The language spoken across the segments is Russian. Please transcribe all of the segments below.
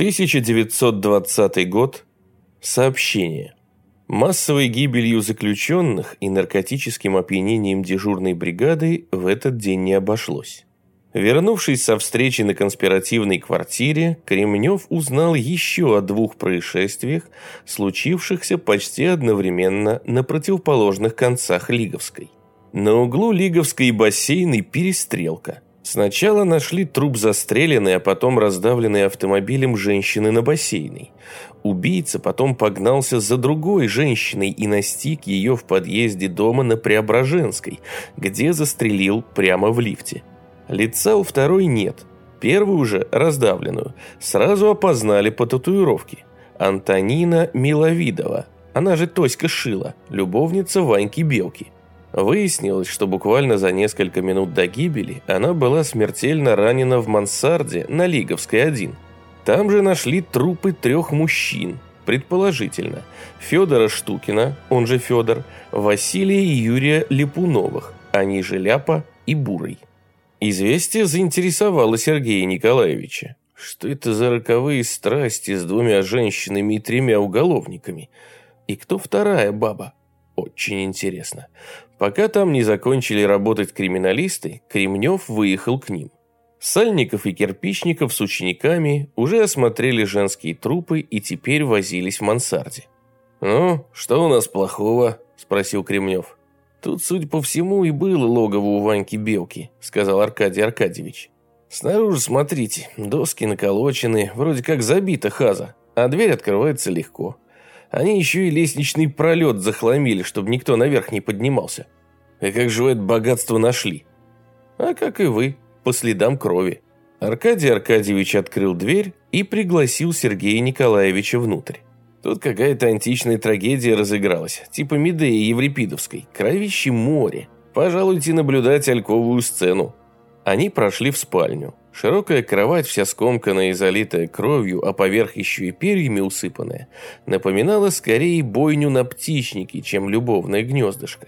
1920 год. Сообщение. Массовой гибелью заключенных и наркотическим опьянением дежурной бригады в этот день не обошлось. Вернувшись со встречи на конспиративной квартире, Кремнев узнал еще о двух происшествиях, случившихся почти одновременно на противоположных концах Лиговской. На углу Лиговской и Бассейной перестрелка. Сначала нашли труп застреленной, а потом раздавленной автомобилем женщины на Бассейной. Убийца потом погнался за другой женщиной и настиг ее в подъезде дома на Преображенской, где застрелил прямо в лифте. Лица у второй нет, первую же, раздавленную, сразу опознали по татуировке. Антонина Миловидова, она же Тоська Шила, любовница Ваньки Белки. Выяснилось, что буквально за несколько минут до гибели она была смертельно ранена в мансарде на Лиговской 1. Там же нашли трупы 3 мужчин, предположительно, Федора Штукина, он же Федор, Василия и Юрия Липуновых, они же Ляпа и Бурый. Известие заинтересовало Сергея Николаевича. Что это за роковые страсти с 2 женщинами и 3 уголовниками? И кто вторая баба? Очень интересно. Пока там не закончили работать криминалисты, Кремнев выехал к ним. Сальников и Кирпичников с учениками уже осмотрели женские трупы и теперь возились в мансарде. «Ну, что у нас плохого?» – спросил Кремнев. «Тут, судя по всему, и было логово у Ваньки Белки», – сказал Аркадий Аркадьевич. «Снаружи, смотрите, доски наколочены, вроде как забита хаза, а дверь открывается легко. Они еще и лестничный пролет захламили, чтобы никто наверх не поднимался. И как же вы это богатство нашли?» «А как и вы, по следам крови». Аркадий Аркадьевич открыл дверь и пригласил Сергея Николаевича внутрь. Тут какая-то античная трагедия разыгралась, типа Медеи Еврипидовской, кровище море. Пожалуйте наблюдать альковую сцену. Они прошли в спальню. Широкая кровать, вся скомканная и залитая кровью, а поверх еще и перьями усыпанная, напоминала скорее бойню на птичнике, чем любовное гнездышко.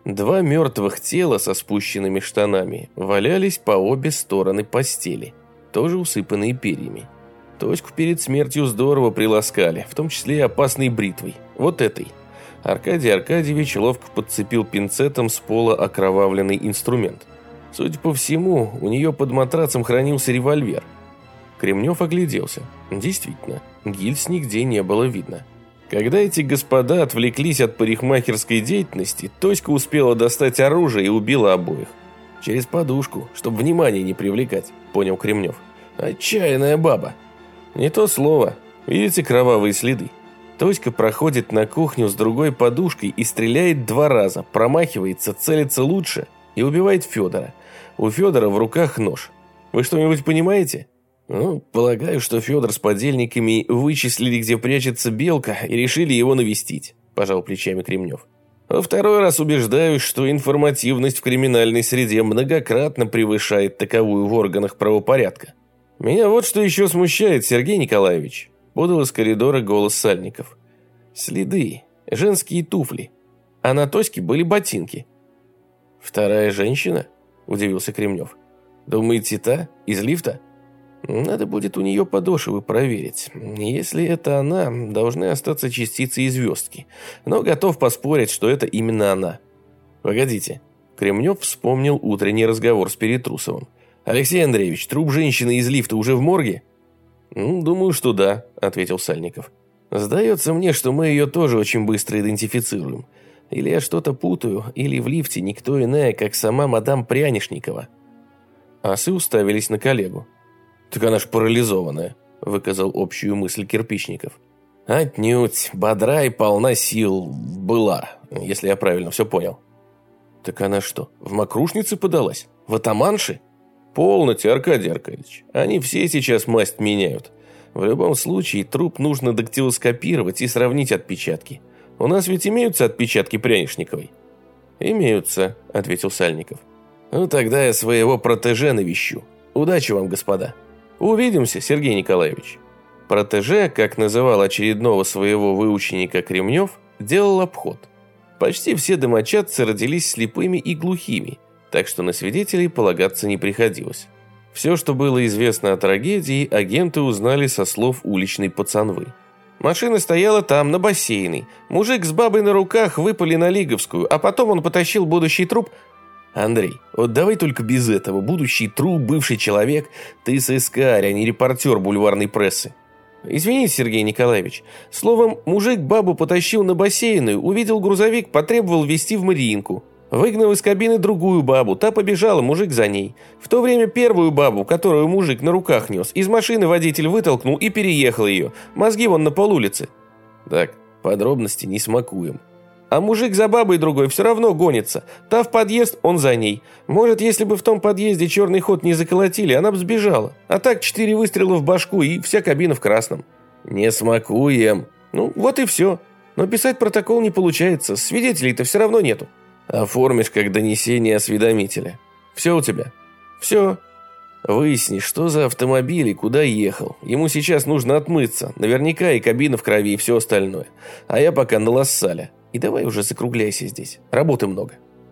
2 мертвых тела со спущенными штанами валялись по обе стороны постели, тоже усыпанные перьями. Тоську перед смертью здорово приласкали, в том числе и опасной бритвой, вот этой. Аркадий Аркадьевич ловко подцепил пинцетом с пола окровавленный инструмент. Судя по всему, у нее под матрацем хранился револьвер. Кремнев огляделся. Действительно, гильз нигде не было видно. Когда эти господа отвлеклись от парикмахерской деятельности, Тоська успела достать оружие и убила обоих. Через подушку, чтобы внимание не привлекать, понял Кремнев. Отчаянная баба. Не то слово. Видите кровавые следы? Тоська проходит на кухню с другой подушкой и стреляет 2 раза, промахивается, целится лучше и убивает Федора. У Федора в руках нож. Вы что-нибудь понимаете? Ну, полагаю, что Федор с подельниками вычислили, где прячется Белка, и решили его навестить, пожал плечами Кремнев. Во второй раз убеждаюсь, что информативность в криминальной среде многократно превышает таковую в органах правопорядка. Меня вот что еще смущает, Сергей Николаевич, подал из коридора голос Сальников. Следы, женские туфли, а на Тоське были ботинки. Вторая женщина? Удивился Кремнев. Думаете, та? Из лифта? Надо будет у нее подошвы проверить. Если это она, должны остаться частицы и звездки. Но готов поспорить, что это именно она. Погодите. Кремнев вспомнил утренний разговор с Перетрусовым. Алексей Андреевич, труп женщины из лифта уже в морге? Думаю, что да, ответил Сальников. Сдается мне, что мы ее тоже очень быстро идентифицируем. Или я что-то путаю, или в лифте никто иная, как сама мадам Прянишникова. Асы уставились на коллегу. «Так она ж парализованная», – выказал общую мысль Кирпичников. «Отнюдь, бодра и полна сил была, если я правильно все понял». «Так она что, в мокрушнице подалась? В атаманши?» «Полноте, Аркадий Аркадьевич, они все сейчас масть меняют. В любом случае, труп нужно дактилоскопировать и сравнить отпечатки. У нас ведь имеются отпечатки Прянишниковой?» «Имеются», – ответил Сальников. «Ну, тогда я своего протеже навещу. Удачи вам, господа». «Увидимся, Сергей Николаевич». Протеже, как называл очередного своего выученика Кремнев, делал обход. Почти все домочадцы родились слепыми и глухими, так что на свидетелей полагаться не приходилось. Все, что было известно о трагедии, агенты узнали со слов уличной пацанвы. Машина стояла там, на бассейной. Мужик с бабой на руках выпали на Лиговскую, а потом он потащил будущий труп. Андрей, вот давай только без этого. Будущий труп, бывший человек. Ты сыскарь, а не репортер бульварной прессы. Извините, Сергей Николаевич. Словом, мужик бабу потащил на бассейную, увидел грузовик, потребовал везти в Мариинку. Выгнал из кабины другую бабу, та побежала, мужик за ней. В то время первую бабу, которую мужик на руках нес, из машины водитель вытолкнул и переехал ее. Мозги вон на полулице. Так, подробности не смакуем. А мужик за бабой другой все равно гонится. Та в подъезд, он за ней. Может, если бы в том подъезде черный ход не заколотили, она бы сбежала. А так 4 выстрела в башку и вся кабина в красном. Не смакуем. Ну, вот и все. Но писать протокол не получается. Свидетелей-то все равно нету. Оформишь как донесение осведомителя. Все у тебя? Все. Выясни, что за автомобиль и куда ехал. Ему сейчас нужно отмыться. Наверняка и кабина в крови, и все остальное. А я пока на Лассале. И давай уже закругляйся здесь. Работы много.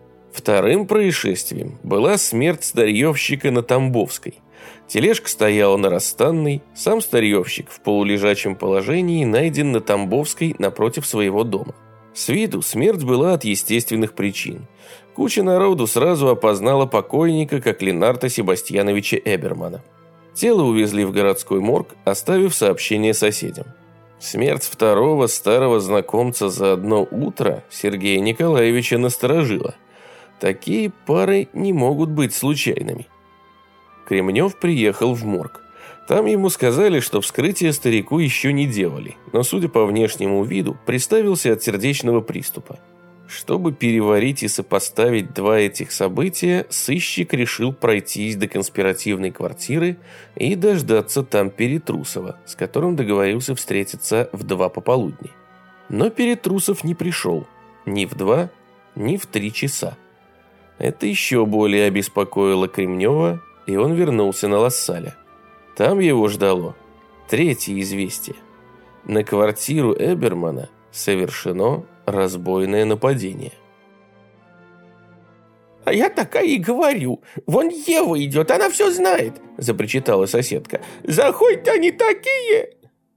Вторым происшествием была смерть старьевщика на Тамбовской. Тележка стояла на Расстанной. Сам старьевщик в полулежачем положении найден на Тамбовской напротив своего дома. С виду смерть была от естественных причин. Куча народу сразу опознала покойника как Ленарта Себастьяновича Эбермана. Тело увезли в городской морг, оставив сообщение соседям. Смерть второго старого знакомца за одно утро Сергея Николаевича насторожила. Такие пары не могут быть случайными. Кремнев приехал в морг. Там ему сказали, что вскрытие старику еще не делали, но, судя по внешнему виду, приставился от сердечного приступа. Чтобы переварить и сопоставить два этих события, сыщик решил пройтись до конспиративной квартиры и дождаться там Перетрусова, с которым договорился встретиться в 2 пополудни. Но Перетрусов не пришел ни в 2, ни в 3 часа. Это еще более обеспокоило Кремнева, и он вернулся на Лассале. Там его ждало 3-е известие. На квартиру Эбермана совершено разбойное нападение. «А я такая и говорю. Вон Ева идет, она все знает», – запричитала соседка. «Заходят они такие».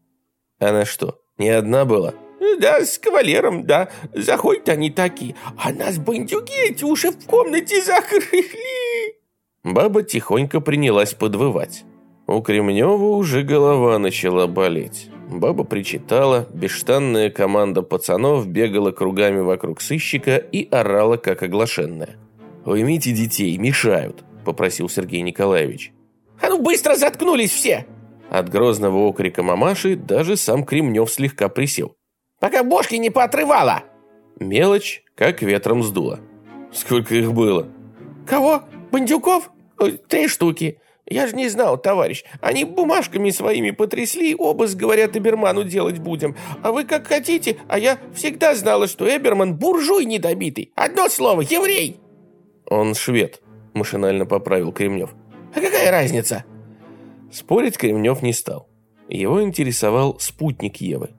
Она что, не одна была? «Да, с кавалером, да. Заходят они такие. А нас бандюги эти уже в комнате закрыли». Баба тихонько принялась подвывать. У Кремнева уже голова начала болеть. Баба причитала, бесштанная команда пацанов бегала кругами вокруг сыщика и орала, как оглашенная. «Уймите детей, мешают», – попросил Сергей Николаевич. «А ну быстро заткнулись все!» От грозного окрика мамаши даже сам Кремнев слегка присел. «Пока бошки не поотрывала!» Мелочь, как ветром сдуло. «Сколько их было?» «Кого? Бандюков? 3 штуки. Я же не знал, товарищ. Они бумажками своими потрясли, обыск, говорят, Эберману делать будем. А вы как хотите, а я всегда знала, что Эберман буржуй недобитый. Одно слово, еврей!» «Он швед», – машинально поправил Кремнев. «А какая разница?» Спорить Кремнев не стал. Его интересовал спутник Евы.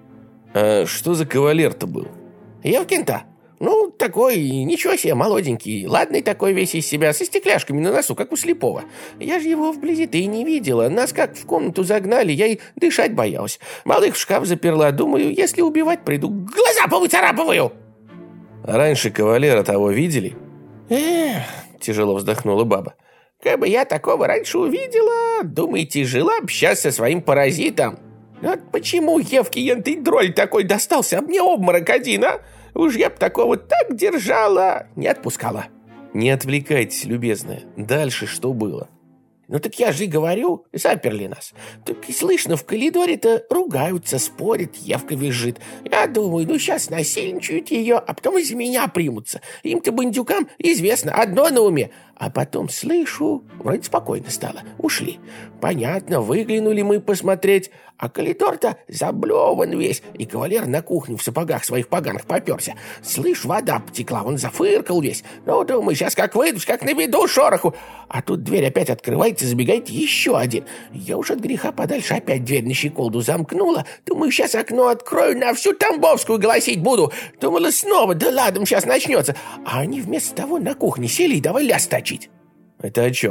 «А что за кавалер-то был?» «Евкин-то? Ну, такой, ничего себе, молоденький, ладный такой весь из себя, со стекляшками на носу, как у слепого. Я же его вблизи-то и не видела. Нас как в комнату загнали, я и дышать боялась. Малых в шкаф заперла, думаю, если убивать приду, глаза повыцарапываю!» «А раньше кавалера того видели?» «Эх», тяжело вздохнула баба. «Как бы я такого раньше увидела, думаете, жила б сейчас со своим паразитом? Вот почему Евке ентый дроль такой достался, а мне обморок один, а? Уж я б такого так держала, не отпускала». «Не отвлекайтесь, любезная. Дальше что было?» «Ну так я же и говорю, заперли нас. Так и слышно, в коридоре-то ругаются, спорят, Евка визжит. Я думаю, ну сейчас насильничают ее, а потом из меня примутся. Им-то, бандюкам, известно, одно на уме. А потом слышу, вроде спокойно стало, ушли. Понятно, выглянули мы посмотреть, а коридор-то заблеван весь, и кавалер на кухню в сапогах своих поганых поперся. Слышь, вода потекла, он зафыркал весь. Ну, думаю, сейчас как выйдешь, как наведу шороху. А тут дверь опять открывается, забегает еще один. Я уж от греха подальше опять дверь на щеколду замкнула. Думаю, сейчас окно открою, на всю Тамбовскую голосить буду. Думала снова, да ладно, сейчас начнется. А они вместо того на кухне сели и давай ляс точить. «Это о чем?»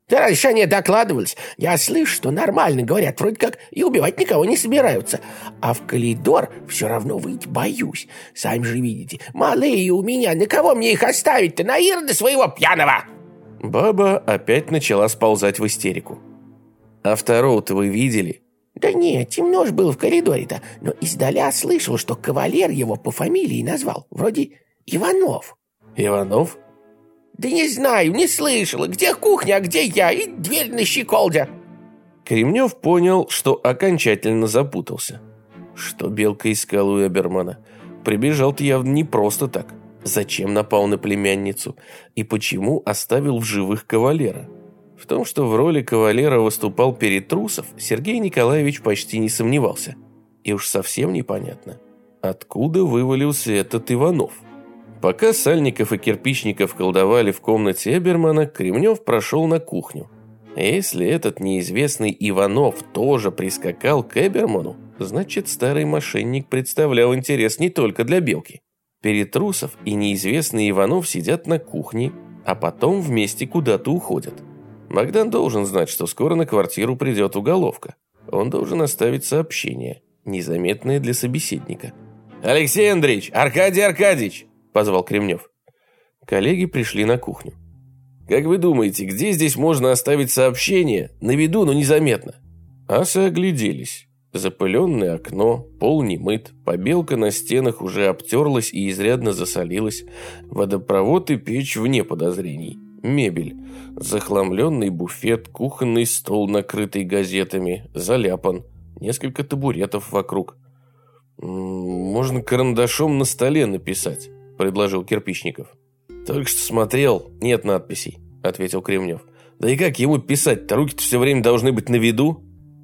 Да раньше они докладывались. Я слышу, что нормально говорят, вроде как и убивать никого не собираются. А в коридор все равно выйти боюсь. Сами же видите, малые у меня, на кого мне их оставить-то? На Ирода своего пьяного!» Баба опять начала сползать в истерику. «А второго-то вы видели?» «Да нет, темно ж было в коридоре-то, но издаля слышал, что кавалер его по фамилии назвал, вроде Иванов». «Иванов?» «Да не знаю, не слышала. Где кухня, а где я? И дверь на щеколде». Кремнев понял, что окончательно запутался. Что Белка искал у Эбермана? Прибежал-то явно не просто так. Зачем напал на племянницу? И почему оставил в живых кавалера? В том, что в роли кавалера выступал Перетрусов, Сергей Николаевич почти не сомневался. И уж совсем непонятно, откуда вывалился этот Иванов. Пока Сальников и Кирпичников колдовали в комнате Эбермана, Кремнев прошел на кухню. Если этот неизвестный Иванов тоже прискакал к Эберману, значит, старый мошенник представлял интерес не только для Белки. Перетрусов и неизвестный Иванов сидят на кухне, а потом вместе куда-то уходят. Богдан должен знать, что скоро на квартиру придет уголовка. Он должен оставить сообщение, незаметное для собеседника. «Алексей Андреевич! Аркадий Аркадьевич!» – позвал Кремнев. Коллеги пришли на кухню. «Как вы думаете, где здесь можно оставить сообщение? На виду, но незаметно?» Асы огляделись. Запыленное окно, пол не мыт, побелка на стенах уже обтерлась и изрядно засолилась, водопровод и печь вне подозрений, мебель, захламленный буфет, кухонный стол, накрытый газетами, заляпан, несколько табуретов вокруг. «Можно карандашом на столе написать», – предложил Кирпичников. «Только что смотрел, нет надписей», – ответил Кремнев. «Да и как ему писать-то? Руки-то все время должны быть на виду».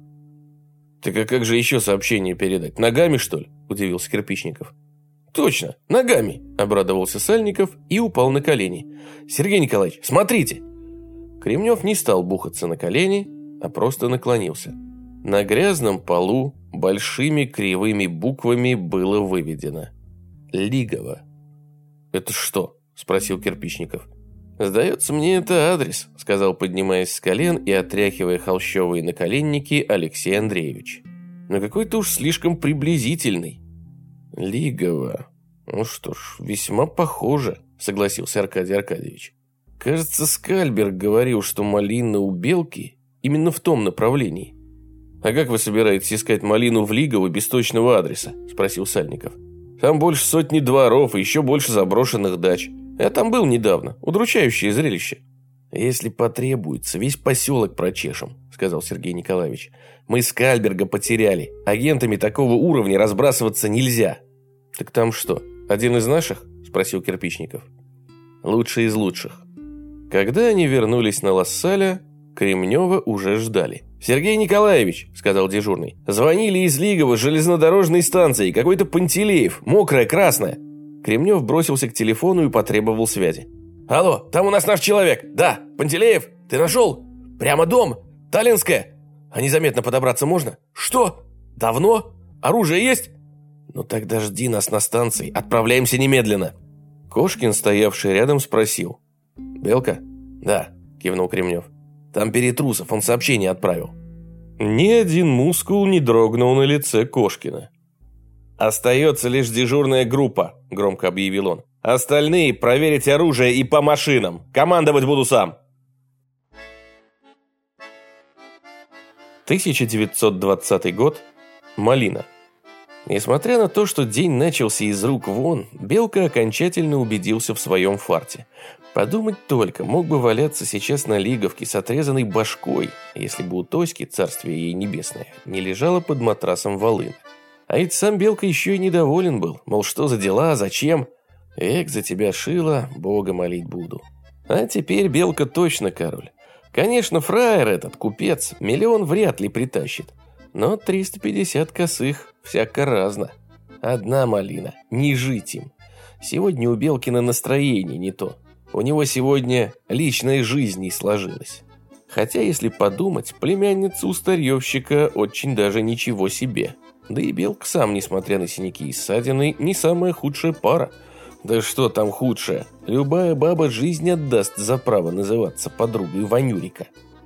«Так а как же еще сообщение передать? Ногами, что ли?» – удивился Кирпичников. «Точно, ногами!» – обрадовался Сальников и упал на колени. «Сергей Николаевич, смотрите!» Кремнев не стал бухаться на колени, а просто наклонился. На грязном полу большими кривыми буквами было выведено: «Лигово». «Это что?» – спросил Кирпичников. «Сдается мне, это адрес», – сказал, поднимаясь с колен и отряхивая холщовые наколенники, Алексей Андреевич. «Но какой-то уж слишком приблизительный». «Лигово. Ну что ж, весьма похоже», – согласился Аркадий Аркадьевич. «Кажется, Скальберг говорил, что малина у Белки именно в том направлении». «А как вы собираетесь искать малину в Лигово без точного адреса?» – спросил Сальников. «Там больше сотни дворов и еще больше заброшенных дач. Я там был недавно. Удручающее зрелище». «Если потребуется, весь поселок прочешем», – сказал Сергей Николаевич. «Мы Скальберга потеряли. Агентами такого уровня разбрасываться нельзя». «Так там что, один из наших?» – спросил Кирпичников. «Лучший из лучших». Когда они вернулись на Лассаля, Кремнева уже ждали. «Сергей Николаевич», – сказал дежурный, – «звонили из Лигова железнодорожной станции. Какой-то Пантелеев, мокрая, красная». Кремнев бросился к телефону и потребовал связи. «Алло, там у нас наш человек. Да, Пантелеев, ты нашел? Прямо дом. Таллинская. А незаметно подобраться можно? Что? Давно? Оружие есть? Ну тогда жди нас на станции. Отправляемся немедленно». Кошкин, стоявший рядом, спросил. «Белка?» «Да», кивнул Кремнев. «Там Перетрусов, он сообщение отправил». Ни один мускул не дрогнул на лице Кошкина. «Остается лишь дежурная группа», – громко объявил он. «Остальные проверить оружие и по машинам. Командовать буду сам». 1920 год. Малина. Несмотря на то, что день начался из рук вон, Белка окончательно убедился в своем фарте. Подумать только, мог бы валяться сейчас на Лиговке с отрезанной башкой, если бы у Тоськи, царствие ей небесное, не лежала под матрасом волына. А ведь сам Белка еще и недоволен был, мол, что за дела, зачем? Эк, за тебя шила, Бога молить буду. А теперь Белка точно король. Конечно, фраер этот, купец, миллион вряд ли притащит. Но 350 косых, всяко разно. Одна малина, не жить им. Сегодня у Белкина настроение не то. У него сегодня личная жизнь не сложилась. Хотя, если подумать, племянница у старьевщика очень даже ничего себе. Да и Белка сам, несмотря на синяки и ссадины, не самая худшая пара. Да что там худшее? Любая баба жизнь отдаст за право называться подругой Ванюрика.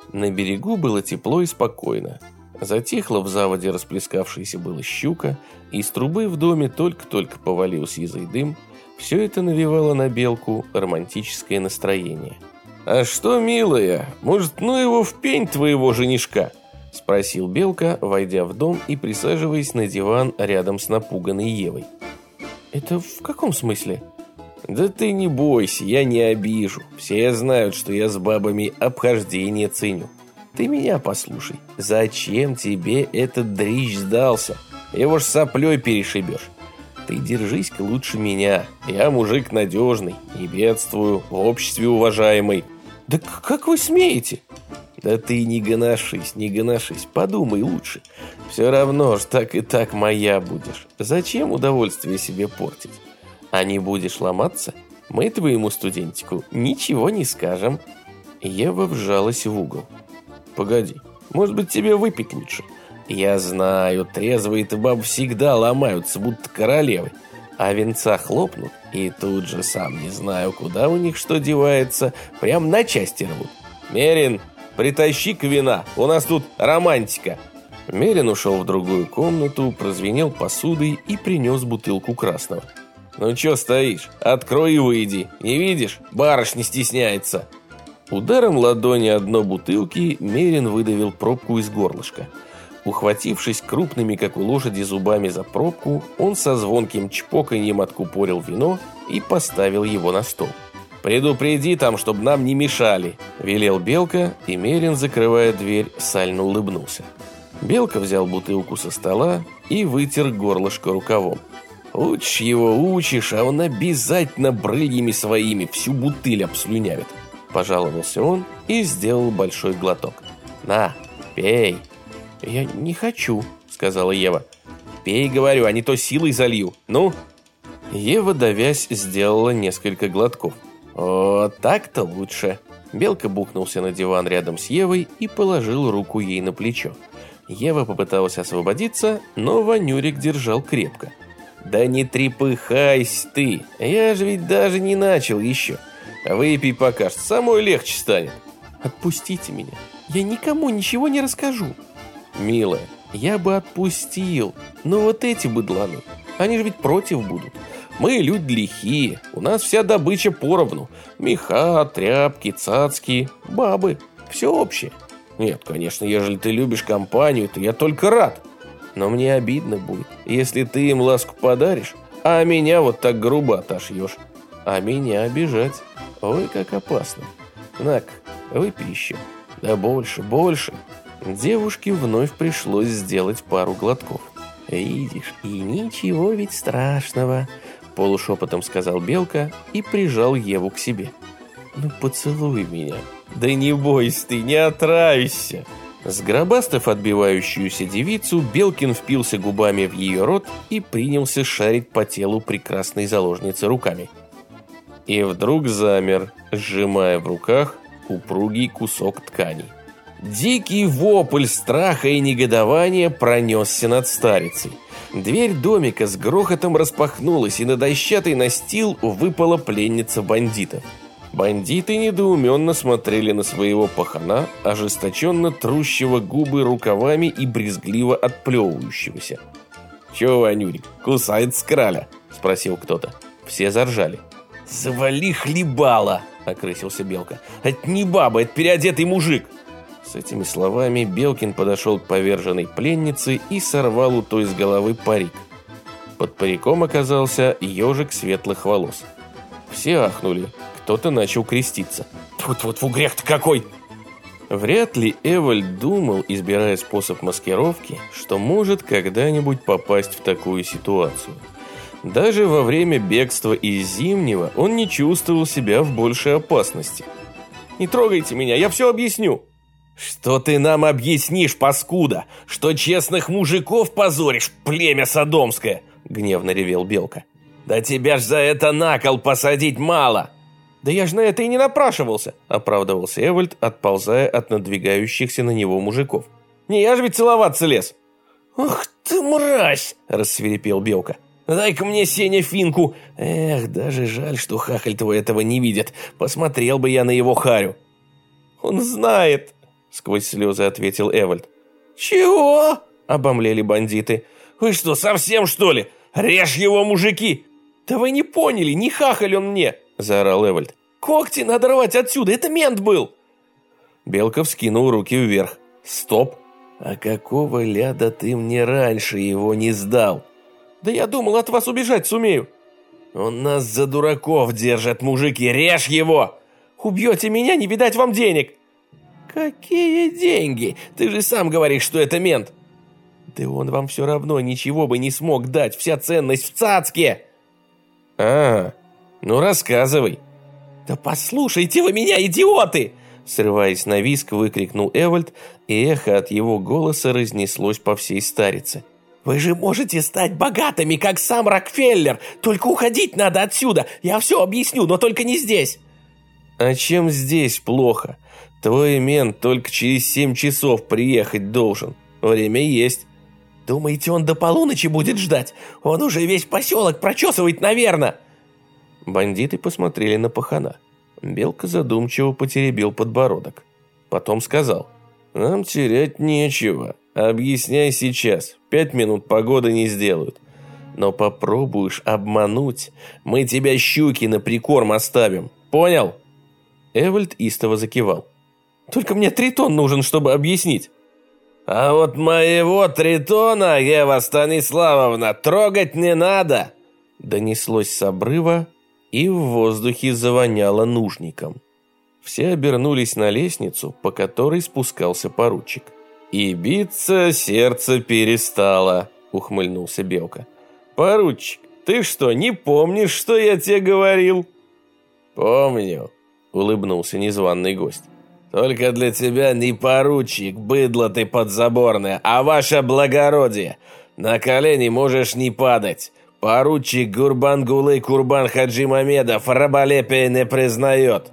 На берегу было тепло и спокойно. Затихла в заводе расплескавшаяся была щука, из трубы в доме только-только повалил сизый дым. Все это навевало на Белку романтическое настроение. «А что, милая, может, ну его в пень твоего женишка?» – спросил Белка, войдя в дом и присаживаясь на диван рядом с напуганной Евой. «Это в каком смысле?» «Да ты не бойся, я не обижу. Все знают, что я с бабами обхождение ценю. Ты меня послушай. Зачем тебе этот дрищ сдался? Его ж соплей перешибешь. Ты держись-ка лучше меня. Я мужик надежный, не бедствую, в обществе уважаемый». «Да как вы смеете?» «Да ты не гоношись, подумай лучше. Все равно ж так и так моя будешь. Зачем удовольствие себе портить? А не будешь ломаться, мы твоему студентику ничего не скажем». Ева вжалась в угол. «Погоди, может быть, тебе выпить лучше?» «Я знаю, трезвые-то бабы всегда ломаются, будто королевы. А венца хлопнут, и тут же сам не знаю, куда у них что девается, прям на части рвут. Мерин, притащи-ка вина, у нас тут романтика». Мерин ушел в другую комнату, прозвенел посудой и принес бутылку красного. «Ну чё стоишь? Открой и выйди. Не видишь? Барышня стесняется». Ударом ладони о дно бутылки Мерин выдавил пробку из горлышка. Ухватившись крупными, как у лошади, зубами за пробку, он со звонким чпоканьем откупорил вино и поставил его на стол. «Предупреди там, чтобы нам не мешали», – велел Белка, и Мерин, закрывая дверь, сально улыбнулся. Белка взял бутылку со стола и вытер горлышко рукавом. «Учишь его, учишь, а он обязательно брыльями своими всю бутыль обслюнявит», – пожаловался он и сделал большой глоток. «На, пей». «Я не хочу», — сказала Ева. «Пей, говорю, а не то силой залью. Ну?» Ева, давясь, сделала несколько глотков. «О, так-то лучше». Белка бухнулся на диван рядом с Евой и положил руку ей на плечо. Ева попыталась освободиться, но Ванюрик держал крепко. «Да не трепыхайся ты, я же ведь даже не начал еще. Выпей пока что, самой легче станет». «Отпустите меня, я никому ничего не расскажу». «Милая, я бы отпустил, но вот эти быдланы, они же ведь против будут. Мы люди лихие, у нас вся добыча поровну. Меха, тряпки, цацки, бабы, все общее. Нет, конечно, ежели ты любишь компанию, то я только рад. Но мне обидно будет, если ты им ласку подаришь, а меня вот так грубо отошьешь. А меня обижать, ой, как опасно. На-ка, выпей еще, да больше, больше». Девушке вновь пришлось сделать пару глотков. «Видишь, и ничего ведь страшного», – полушепотом сказал Белка и прижал Еву к себе. «Ну поцелуй меня». «Да не бойся ты, не отравишься». Сгробастав отбивающуюся девицу, Белкин впился губами в ее рот и принялся шарить по телу прекрасной заложницы руками. И вдруг замер, сжимая в руках упругий кусок ткани. Дикий вопль страха и негодования пронесся над старицей. Дверь домика с грохотом распахнулась, и на дощатый настил выпала пленница бандитов. Бандиты недоуменно смотрели на своего пахана, ожесточенно трущего губы рукавами и брезгливо отплевывающегося. «Чего, Ванюрик, кусается краля?» – спросил кто-то. Все заржали. «Завали хлебала!» – окрысился Белка. «Это не баба, это переодетый мужик!» С этими словами Белкин подошел к поверженной пленнице и сорвал у той с головы парик. Под париком оказался ежик светлых волос. Все ахнули, кто-то начал креститься. «Тьфу-тьфу, грех-то какой!» Вряд ли Эвальд думал, избирая способ маскировки, что может когда-нибудь попасть в такую ситуацию. Даже во время бегства из Зимнего он не чувствовал себя в большей опасности. «Не трогайте меня, я все объясню!» «Что ты нам объяснишь, паскуда? Что честных мужиков позоришь, племя содомское?» — гневно ревел Белка. «Да тебя ж за это на кол посадить мало!» «Да я ж на это и не напрашивался!» — оправдывался Эвальд, отползая от надвигающихся на него мужиков. «Не я же ведь целоваться лез!» «Ах ты мразь!» — рассвирепел Белка. «Дай-ка мне, Сеня, финку! Эх, даже жаль, что хахаль твой этого не видит. Посмотрел бы я на его харю!» «Он знает!» сквозь слезы ответил Эвальд. «Чего?» – обомлели бандиты. «Вы что, совсем что ли? Режь его, мужики!» «Да вы не поняли, не хахаль он мне!» – заорал Эвальд. «Когти надо рвать отсюда, это мент был!» Белка вскинул руки вверх. «Стоп! А какого ляда ты мне раньше его не сдал?» «Да я думал, от вас убежать сумею!» «Он нас за дураков держит, мужики! Режь его!» «Убьете меня, не видать вам денег!» «Какие деньги? Ты же сам говоришь, что это мент!» «Да он вам все равно ничего бы не смог дать, вся ценность в цацке!» Ну рассказывай!» «Да послушайте вы меня, идиоты!» Срываясь на визг, выкрикнул Эвальд, и эхо от его голоса разнеслось по всей старице. «Вы же можете стать богатыми, как сам Рокфеллер, только уходить надо отсюда, я все объясню, но только не здесь!» «А чем здесь плохо? Твой мент только через 7 часов приехать должен, время есть». «Думаете, он до полуночи будет ждать? Он уже весь поселок прочесывает, наверное!» Бандиты посмотрели на пахана. Белка задумчиво потеребил подбородок. Потом сказал: «Нам терять нечего. Объясняй сейчас. 5 минут погоды не сделают. Но попробуешь обмануть, мы тебя щуки на прикорм оставим. Понял?» Эвальд истово закивал. «Только мне Тритон нужен, чтобы объяснить». «А вот моего Тритона, Ева Станиславовна, трогать не надо!» Донеслось с обрыва, и в воздухе завоняло нужником. Все обернулись на лестницу, по которой спускался поручик. «И биться сердце перестало», — ухмыльнулся Белка. «Поручик, ты что, не помнишь, что я тебе говорил?» «Помню», — улыбнулся незваный гость. «Только для тебя не поручик, быдло ты подзаборное, а ваше благородие. На колени можешь не падать. Поручик Гурбангулы Курбан Хаджи Мамедов раболепие не признает».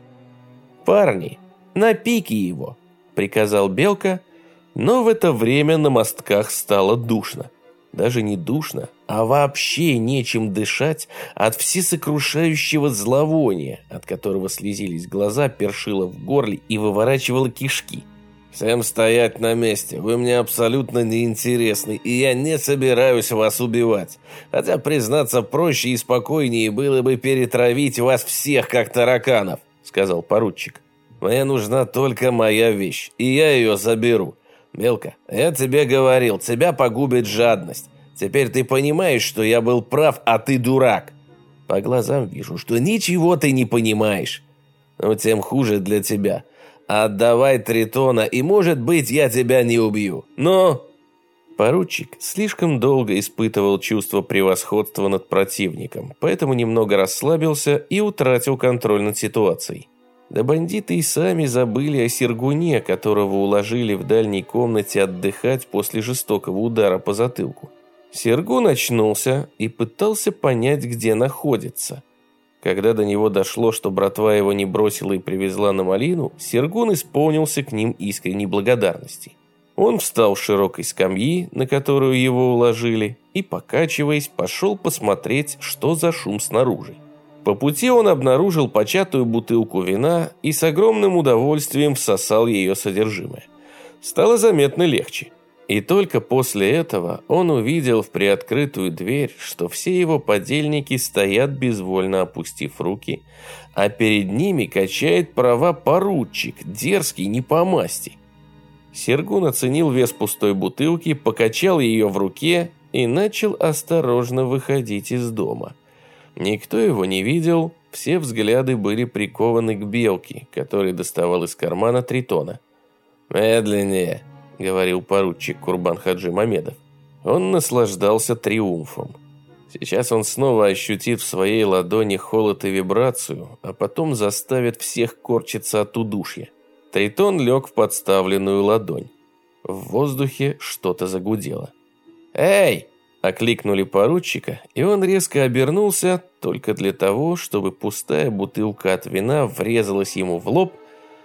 «Парни, на пике его», — приказал Белка, но в это время на мостках стало душно. Даже не душно, а вообще нечем дышать от всесокрушающего зловония, от которого слезились глаза, першило в горле и выворачивало кишки. «Всем стоять на месте, вы мне абсолютно неинтересны, и я не собираюсь вас убивать. Хотя, признаться, проще и спокойнее было бы перетравить вас всех, как тараканов», — сказал поручик. «Мне нужна только моя вещь, и я ее заберу. Белка, я тебе говорил, тебя погубит жадность. Теперь ты понимаешь, что я был прав, а ты дурак. По глазам вижу, что ничего ты не понимаешь. Но тем хуже для тебя. Отдавай Тритона, и, может быть, я тебя не убью. Но...» Поручик слишком долго испытывал чувство превосходства над противником, поэтому немного расслабился и утратил контроль над ситуацией. Да бандиты и сами забыли о Сергуне, которого уложили в дальней комнате отдыхать после жестокого удара по затылку. Сергун очнулся и пытался понять, где находится. Когда до него дошло, что братва его не бросила и привезла на малину, Сергун исполнился к ним искренней благодарности. Он встал с широкой скамьи, на которую его уложили, и, покачиваясь, пошел посмотреть, что за шум снаружи. По пути он обнаружил початую бутылку вина и с огромным удовольствием всосал ее содержимое. Стало заметно легче. И только после этого он увидел в приоткрытую дверь, что все его подельники стоят, безвольно опустив руки, а перед ними качает права поручик, дерзкий не по масти. Сергун оценил вес пустой бутылки, покачал ее в руке и начал осторожно выходить из дома. Никто его не видел, все взгляды были прикованы к Белке, который доставал из кармана Тритона. «Медленнее», — говорил поручик Курбан Хаджи Мамедов. Он наслаждался триумфом. Сейчас он снова ощутит в своей ладони холод и вибрацию, а потом заставит всех корчиться от удушья. Тритон лег в подставленную ладонь. В воздухе что-то загудело. «Эй!» – окликнули поручика, и он резко обернулся только для того, чтобы пустая бутылка от вина врезалась ему в лоб,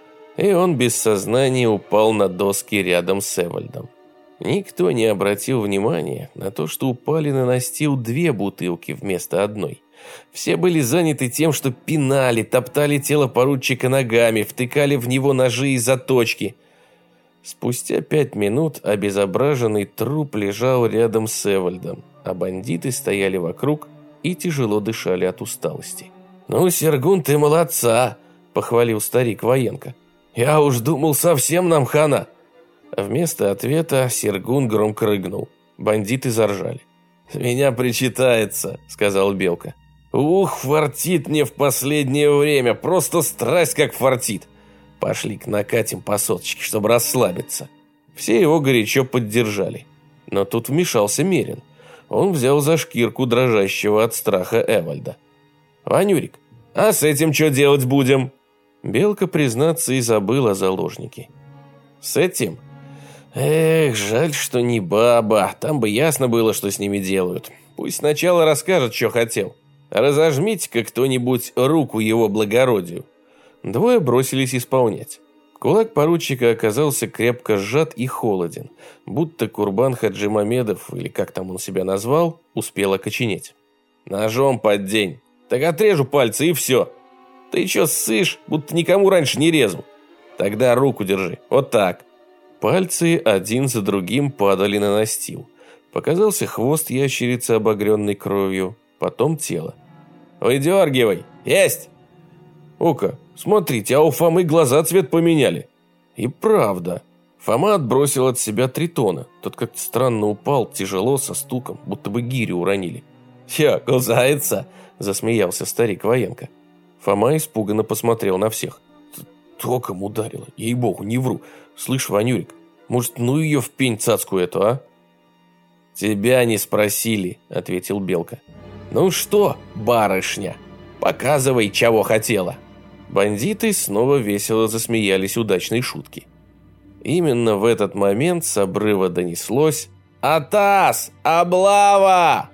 и он без сознания упал на доски рядом с Эвальдом. Никто не обратил внимания на то, что упали на настил 2 бутылки вместо одной. Все были заняты тем, что пинали, топтали тело поручика ногами, втыкали в него ножи и заточки. Спустя 5 минут обезображенный труп лежал рядом с Эвальдом, а бандиты стояли вокруг и тяжело дышали от усталости. «Ну, Сергун, ты молодца!» – похвалил старик Военко. «Я уж думал, совсем нам хана!» Вместо ответа Сергун громко рыгнул. Бандиты заржали. «С меня причитается», – сказал Белка. «Ух, фартит мне в последнее время, просто страсть как фартит. Пошли-ка накатим по соточке, чтобы расслабиться». Все его горячо поддержали. Но тут вмешался Мерин. Он взял за шкирку дрожащего от страха Эвальда. «Ванюрик, а с этим что делать будем?» Белка, признаться, и забыл о заложнике. «С этим? Эх, жаль, что не баба. Там бы ясно было, что с ними делают. Пусть сначала расскажет, что хотел. Разожмите-ка кто-нибудь руку его благородию». Двое бросились исполнять. Кулак поручика оказался крепко сжат и холоден, будто Курбан Хаджимамедов, или как там он себя назвал, успел окоченеть. «Ножом поддень. Так отрежу пальцы и все. Ты че ссышь, будто никому раньше не резал? Тогда руку держи, вот так». Пальцы один за другим падали на настил. Показался хвост ящерицы, обогренный кровью, потом тело. «Выдергивай! Есть!» «О-ка, смотрите, а у Фомы глаза цвет поменяли». И правда. Фома отбросил от себя Тритона. Тот как-то странно упал, тяжело, со стуком, будто бы гирю уронили. «Че, кусается?» – засмеялся старик Военко. Фома испуганно посмотрел на всех. «Током ударило, ей-богу, не вру. Слышь, Ванюрик, может, ну ее в пень цацку эту, а?» «Тебя не спросили», – ответил Белка. «Ну что, барышня, показывай, чего хотела». Бандиты снова весело засмеялись удачной шутки. Именно в этот момент с обрыва донеслось «Атас! Облава!»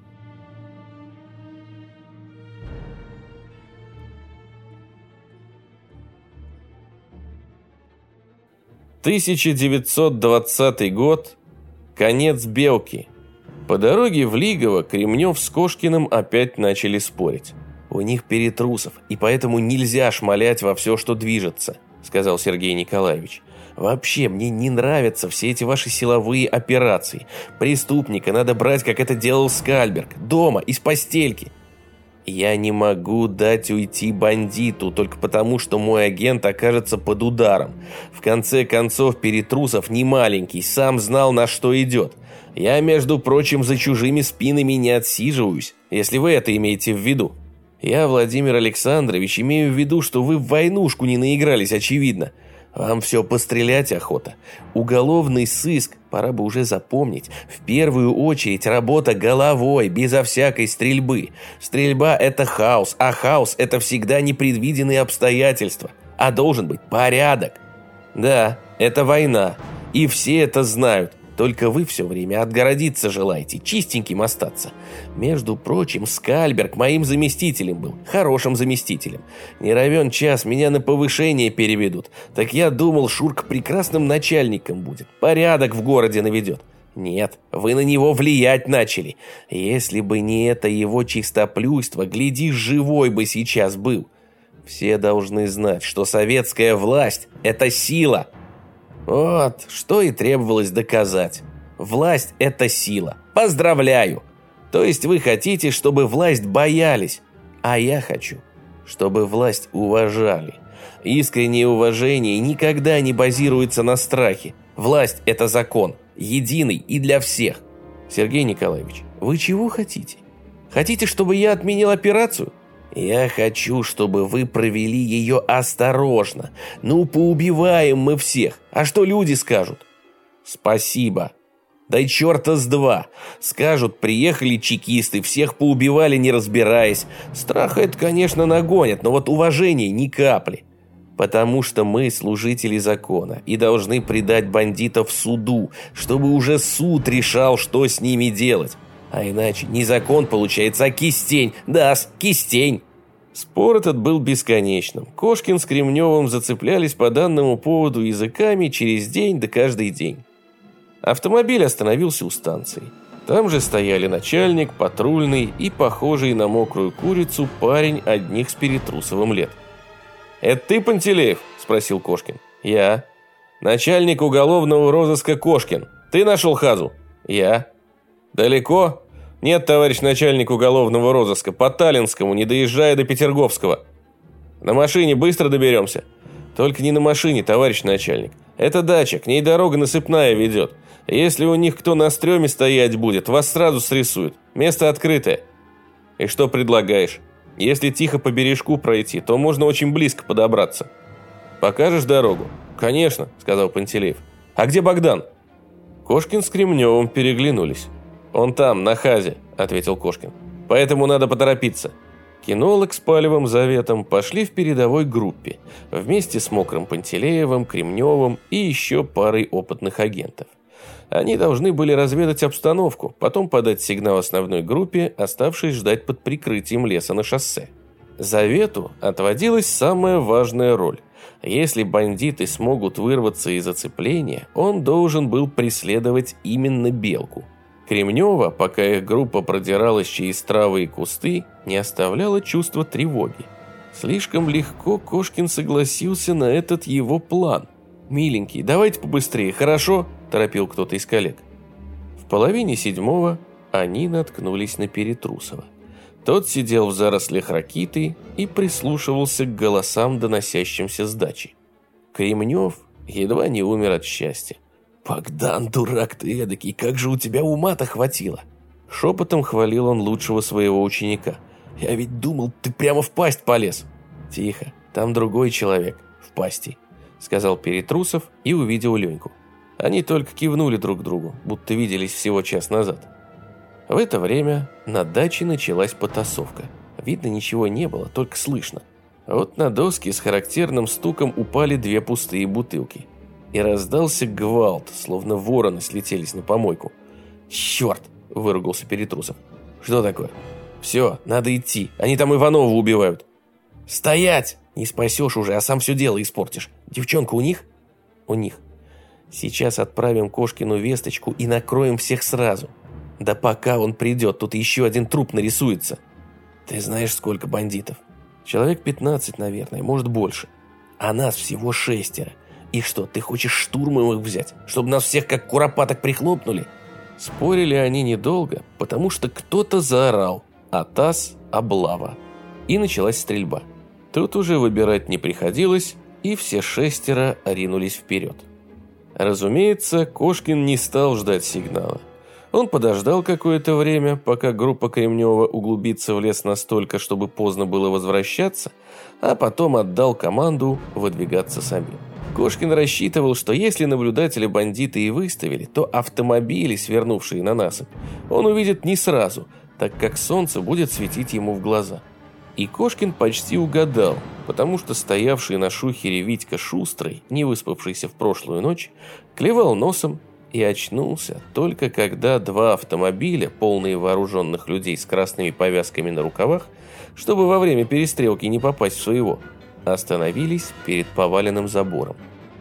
«1920 год. Конец Белки». По дороге в Лигово Кремнев с Кошкиным опять начали спорить. «У них перетрусов, и поэтому нельзя шмалять во все, что движется», – сказал Сергей Николаевич. «Вообще, мне не нравятся все эти ваши силовые операции. Преступника надо брать, как это делал Скальберг, дома, из постельки». «Я не могу дать уйти бандиту, только потому, что мой агент окажется под ударом. В конце концов, Перетрусов не маленький, сам знал, на что идет. Я, между прочим, за чужими спинами не отсиживаюсь, если вы это имеете в виду. Я, Владимир Александрович, имею в виду, что вы в войнушку не наигрались, очевидно. Вам все пострелять охота. Уголовный сыск, пора бы уже запомнить, в первую очередь работа головой, безо всякой стрельбы. Стрельба – это хаос, а хаос – это всегда непредвиденные обстоятельства. А должен быть порядок. Да, это война, и все это знают. Только вы все время отгородиться желаете, чистеньким остаться. Между прочим, Скальберг моим заместителем был, хорошим заместителем. Не равен час, меня на повышение переведут. Так я думал, Шурка прекрасным начальником будет, порядок в городе наведет. Нет, вы на него влиять начали. Если бы не это его чистоплюйство, глядишь, живой бы сейчас был. Все должны знать, что советская власть – это сила. Вот, что и требовалось доказать. Власть – это сила. Поздравляю! То есть вы хотите, чтобы власть боялись, а я хочу, чтобы власть уважали. Искреннее уважение никогда не базируется на страхе. Власть – это закон, единый и для всех. Сергей Николаевич, вы чего хотите? Хотите, чтобы я отменил операцию? Я хочу, чтобы вы провели ее осторожно. Ну, поубиваем мы всех. А что люди скажут? Спасибо. Да и черта с два. Скажут, приехали чекисты, всех поубивали, не разбираясь. Страха это, конечно, нагонят, но вот уважения ни капли. Потому что мы служители закона и должны предать бандитов суду, чтобы уже суд решал, что с ними делать. А иначе не закон получается, а кистень. Да-с, кистень. Спор этот был бесконечным. Кошкин с Кремневым зацеплялись по данному поводу языками через день да каждый день. Автомобиль остановился у станции. Там же стояли начальник, патрульный и похожий на мокрую курицу парень одних с Перетрусовым лет. «Это ты, Пантелеев?» – спросил Кошкин. «Я». Начальник уголовного розыска Кошкин. Ты нашел Хазу? Я. Далеко? Нет, товарищ начальник уголовного розыска. По Таллинскому, не доезжая до Петерговского. На машине быстро доберемся? Только не на машине, товарищ начальник. Это дача, к ней дорога насыпная ведет. Если у них кто на стреме стоять будет, вас сразу срисуют. Место открытое. И что предлагаешь? Если тихо по бережку пройти, то можно очень близко подобраться. Покажешь дорогу? Конечно, сказал Пантелеев. А где Богдан? Кошкин с Кремневым переглянулись. Он там, на Хазе, ответил Кошкин. Поэтому надо поторопиться. Кинолог с Палевым Заветом пошли в передовой группе, вместе с Мокрым Пантелеевым, Кремневым и еще парой опытных агентов. Они должны были разведать обстановку, потом подать сигнал основной группе, оставшись ждать под прикрытием леса на шоссе. Завету отводилась самая важная роль. Если бандиты смогут вырваться из оцепления, он должен был преследовать именно Белку. Кремнева, пока их группа продиралась через травы и кусты, не оставляло чувства тревоги. Слишком легко Кошкин согласился на этот его план. «Миленький, давайте побыстрее, хорошо?» – торопил кто-то из коллег. В половине седьмого они наткнулись на Перетрусова. Тот сидел в зарослях ракиты и прислушивался к голосам, доносящимся с дачи. Кремнев едва не умер от счастья. «Богдан, дурак ты эдакий, как же у тебя ума-то хватило!» Шепотом хвалил он лучшего своего ученика. «Я ведь думал, ты прямо в пасть полез!» «Тихо, там другой человек, в пасти», сказал Перетрусов и увидел Леньку. Они только кивнули друг другу, будто виделись всего час назад. В это время на даче началась потасовка. Видно, ничего не было, только слышно. Вот на доски с характерным стуком упали две пустые бутылки. И раздался гвалт, словно вороны слетелись на помойку. «Черт!» – выругался Перетрусов. «Что такое?» «Все, надо идти, они там Иванова убивают». «Стоять! Не спасешь уже, а сам все дело испортишь. Девчонка у них?» «У них. Сейчас отправим Кошкину весточку и накроем всех сразу. Да пока он придет, тут еще один труп нарисуется. Ты знаешь, сколько бандитов? Человек 15, наверное, может больше. А нас всего 6. И что, ты хочешь штурмом их взять, чтобы нас всех как куропаток прихлопнули?» Спорили они недолго, потому что кто-то заорал «Атас, облава!» И началась стрельба. Тут уже выбирать не приходилось, и все 6 ринулись вперед. Разумеется, Кошкин не стал ждать сигнала. Он подождал какое-то время, пока группа Кремнева углубится в лес настолько, чтобы поздно было возвращаться, а потом отдал команду выдвигаться самим. Кошкин рассчитывал, что если наблюдатели бандиты и выставили, то автомобили, свернувшие на насыпь, он увидит не сразу, так как солнце будет светить ему в глаза. И Кошкин почти угадал, потому что стоявший на шухере Витька Шустрый, не выспавшийся в прошлую ночь, клевал носом и очнулся только когда 2 автомобиля, полные вооруженных людей с красными повязками на рукавах, чтобы во время перестрелки не попасть в своего, остановились перед поваленным забором.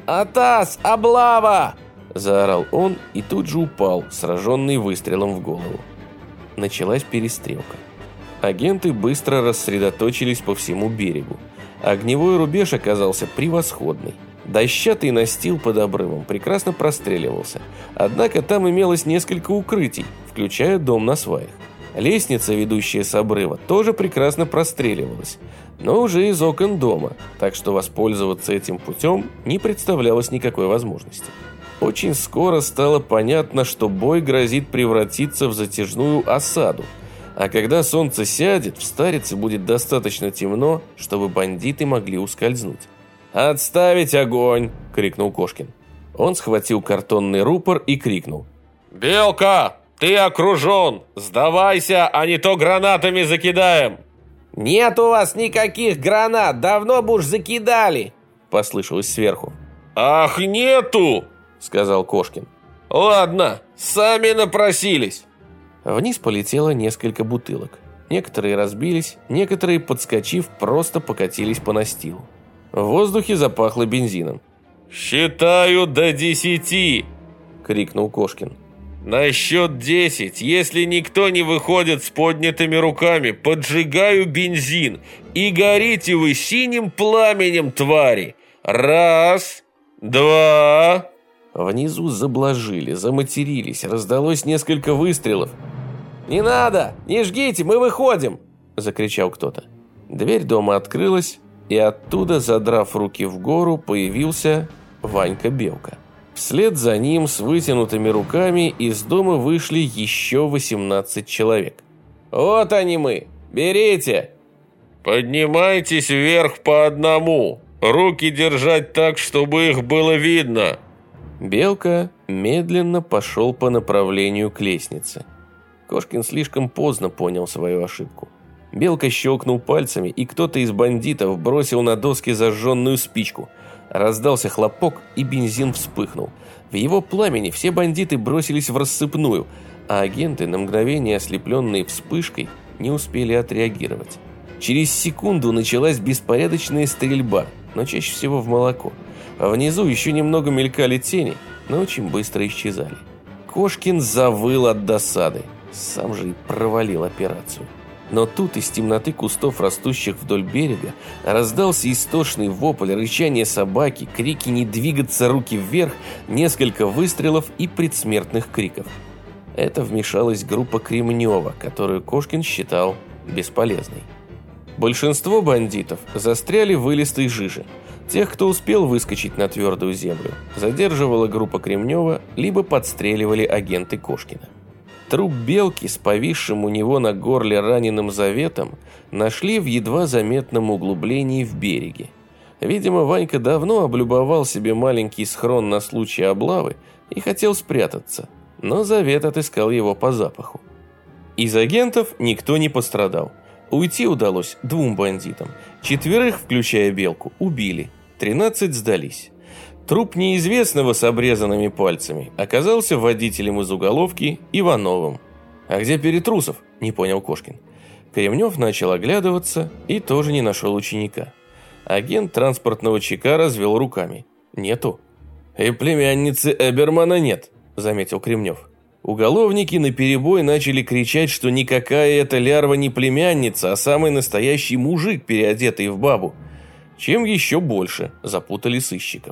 «Атас, облава!» – заорал он и тут же упал, сраженный выстрелом в голову. Началась перестрелка. Агенты быстро рассредоточились по всему берегу. Огневой рубеж оказался превосходный. Дощатый настил под обрывом прекрасно простреливался, однако там имелось несколько укрытий, включая дом на сваях. Лестница, ведущая с обрыва, тоже прекрасно простреливалась, но уже из окон дома, так что воспользоваться этим путем не представлялось никакой возможности. Очень скоро стало понятно, что бой грозит превратиться в затяжную осаду, а когда солнце сядет, в Старице будет достаточно темно, чтобы бандиты могли ускользнуть. «Отставить огонь!» – крикнул Кошкин. Он схватил картонный рупор и крикнул: «Белка, ты окружен! Сдавайся, а не то гранатами закидаем!» «Нет у вас никаких гранат, давно бы уж закидали!» – послышалось сверху. «Ах, нету!» – сказал Кошкин. «Ладно, сами напросились!» Вниз полетело несколько бутылок. Некоторые разбились, некоторые, подскочив, просто покатились по настилу. В воздухе запахло бензином. «Считаю до 10!» – крикнул Кошкин. «На счет 10, если никто не выходит с поднятыми руками, поджигаю бензин, и горите вы синим пламенем, твари! 1, 2. Внизу заблажили, заматерились, раздалось несколько выстрелов. «Не надо! Не жгите, мы выходим!» – закричал кто-то. Дверь дома открылась, и оттуда, задрав руки в гору, появился Ванька Белка. Вслед за ним с вытянутыми руками из дома вышли еще 18 человек. «Вот они мы! Берите!» «Поднимайтесь вверх по одному! Руки держать так, чтобы их было видно!» Белка медленно пошел по направлению к лестнице. Кошкин слишком поздно понял свою ошибку. Белка щелкнул пальцами, и кто-то из бандитов бросил на доски зажженную спичку. Раздался хлопок, и бензин вспыхнул. В его пламени все бандиты бросились в рассыпную, а агенты, на мгновение ослепленные вспышкой, не успели отреагировать. Через секунду началась беспорядочная стрельба, но чаще всего в молоко. А внизу еще немного мелькали тени, но очень быстро исчезали. Кошкин завыл от досады. Сам же и провалил операцию. Но тут из темноты кустов, растущих вдоль берега, раздался истошный вопль, рычание собаки, крики «не двигаться, руки вверх», несколько выстрелов и предсмертных криков. Это вмешалась группа Кремнева, которую Кошкин считал бесполезной. Большинство бандитов застряли в илистой жиже. Тех, кто успел выскочить на твердую землю, задерживала группа Кремнева, либо подстреливали агенты Кошкина. Труп Белки с повисшим у него на горле раненым заветом нашли в едва заметном углублении в береге. Видимо, Ванька давно облюбовал себе маленький схрон на случай облавы и хотел спрятаться, но завет отыскал его по запаху. Из агентов никто не пострадал. Уйти удалось 2 бандитам. 4, включая Белку, убили, 13 сдались. Труп неизвестного с обрезанными пальцами оказался водителем из уголовки Ивановым. «А где Перетрусов?» – не понял Кошкин. Кремнев начал оглядываться и тоже не нашел ученика. Агент транспортного ЧК развел руками. «Нету». «И племянницы Эбермана нет», – заметил Кремнев. Уголовники наперебой начали кричать, что никакая эта лярва не племянница, а самый настоящий мужик, переодетый в бабу. Чем еще больше запутали сыщиков.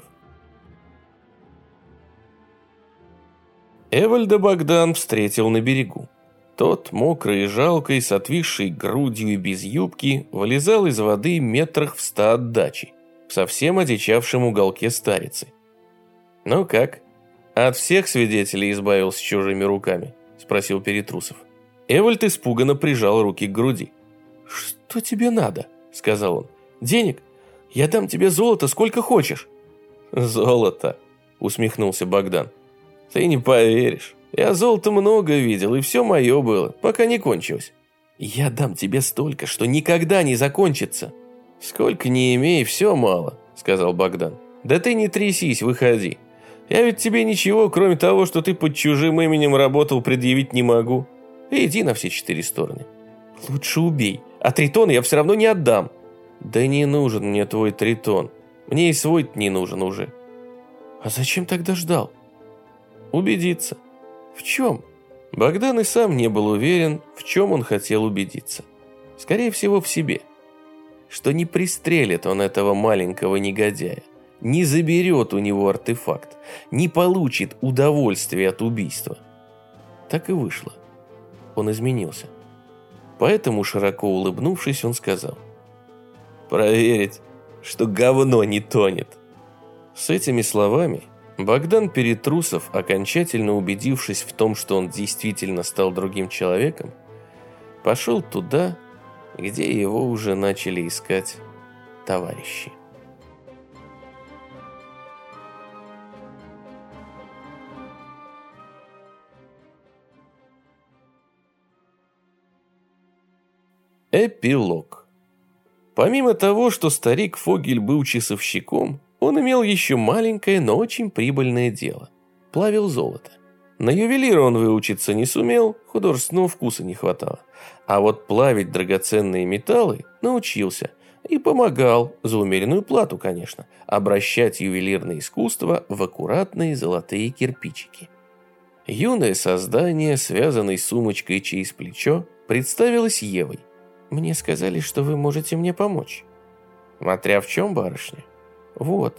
Эвальда Богдан встретил на берегу. Тот, мокрый и жалкий, с отвисшей грудью и без юбки, вылезал из воды метрах в 100 от дачи, в совсем одичавшем уголке старицы. «Ну как, от всех свидетелей избавился чужими руками?» – спросил Перетрусов. Эвальд испуганно прижал руки к груди. «Что тебе надо?» – сказал он. «Денег? Я дам тебе золото сколько хочешь». «Золото?» – усмехнулся Богдан. «Ты не поверишь. Я золота много видел, и все мое было, пока не кончилось». «Я дам тебе столько, что никогда не закончится». «Сколько не имей, все мало», — сказал Богдан. «Да ты не трясись, выходи. Я ведь тебе ничего, кроме того, что ты под чужим именем работал, предъявить не могу. Иди на все 4 стороны». «Лучше убей, а тритон я все равно не отдам». «Да не нужен мне твой тритон. Мне и свой не нужен уже». «А зачем тогда ждал?» «Убедиться». «В чем?» Богдан и сам не был уверен, в чем он хотел убедиться. Скорее всего, в себе. Что не пристрелит он этого маленького негодяя, не заберет у него артефакт, не получит удовольствия от убийства. Так и вышло. Он изменился. Поэтому, широко улыбнувшись, он сказал: «Проверить, что говно не тонет». С этими словами Богдан Перетрусов, окончательно убедившись в том, что он действительно стал другим человеком, пошел туда, где его уже начали искать товарищи. Эпилог. Помимо того, что старик Фогель был часовщиком, он имел еще маленькое, но очень прибыльное дело. Плавил золото. На ювелира он выучиться не сумел, художественного вкуса не хватало. А вот плавить драгоценные металлы научился и помогал, за умеренную плату, конечно, обращать ювелирное искусство в аккуратные золотые кирпичики. Юное создание, связанное сумочкой через плечо, представилось Евой. «Мне сказали, что вы можете мне помочь». «Смотря в чем, барышня?» «Вот,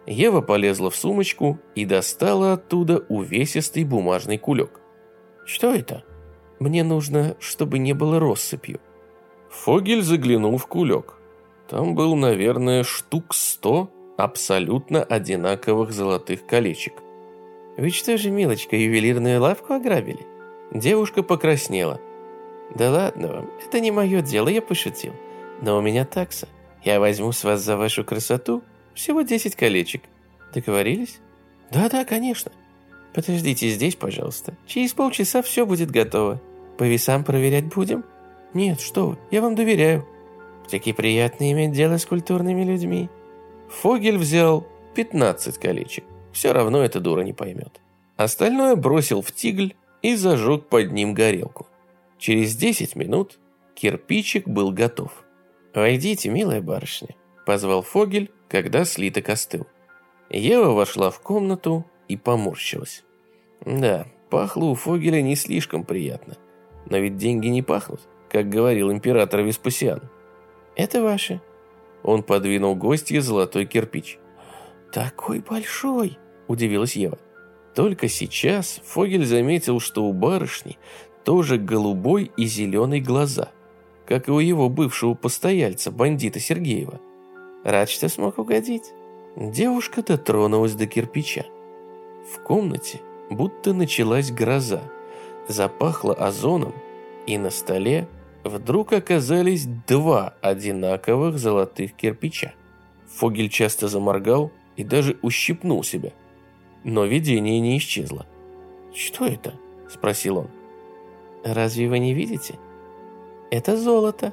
Ева полезла в сумочку и достала оттуда увесистый бумажный кулек. «Что это?» «Мне нужно, чтобы не было россыпью». Фогель заглянул в кулек. Там был, наверное, штук 100 абсолютно одинаковых золотых колечек. «Вы что же, милочка, ювелирную лавку ограбили?» Девушка покраснела. «Да ладно вам, это не мое дело, я пошутил. Но у меня такса. Я возьму с вас за вашу красоту всего 10 колечек. Договорились?» «Да-да, конечно». «Подождите здесь, пожалуйста. Через полчаса все будет готово. По весам проверять будем?» «Нет, что вы, я вам доверяю». «Таки приятно иметь дело с культурными людьми». Фогель взял 15 колечек. Все равно эта дура не поймет. Остальное бросил в тигль и зажег под ним горелку. Через 10 минут кирпичик был готов. «Войдите, милая барышня», – позвал Фогель, когда слиток остыл. Ева вошла в комнату и поморщилась. Да, пахло у Фогеля не слишком приятно. Но ведь деньги не пахнут, как говорил император Веспасиан. «Это ваше». Он подвинул гостье золотой кирпич. «Такой большой!» – удивилась Ева. Только сейчас Фогель заметил, что у барышни тоже голубой и зеленый глаза, как и у его бывшего постояльца, бандита Сергеева. «Рад, что смог угодить». Девушка дотронулась до кирпича. В комнате будто началась гроза, запахло озоном, и на столе вдруг оказались 2 одинаковых золотых кирпича. Фогель часто заморгал и даже ущипнул себя. Но видение не исчезло. «Что это?» – спросил он. «Разве вы не видите? Это золото».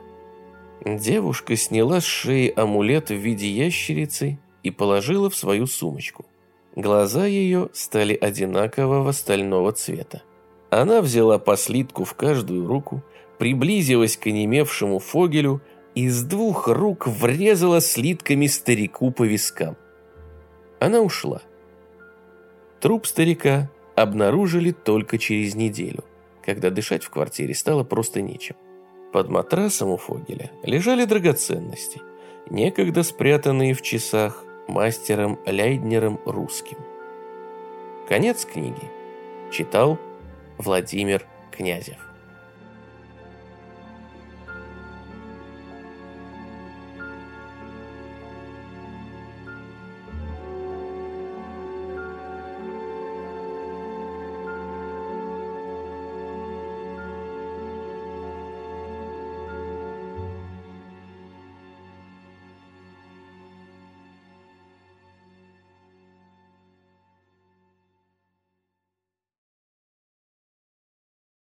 Девушка сняла с шеи амулет в виде ящерицы и положила в свою сумочку. Глаза ее стали одинакового стального цвета. Она взяла по слитку в каждую руку, приблизилась к онемевшему Фогелю и с 2 рук врезала слитками старику по вискам. Она ушла. Труп старика обнаружили только через неделю, когда дышать в квартире стало просто нечем. Под матрасом у Фогеля лежали драгоценности, некогда спрятанные в часах мастером Лейднером Русским. Конец книги. Читал Владимир Князев.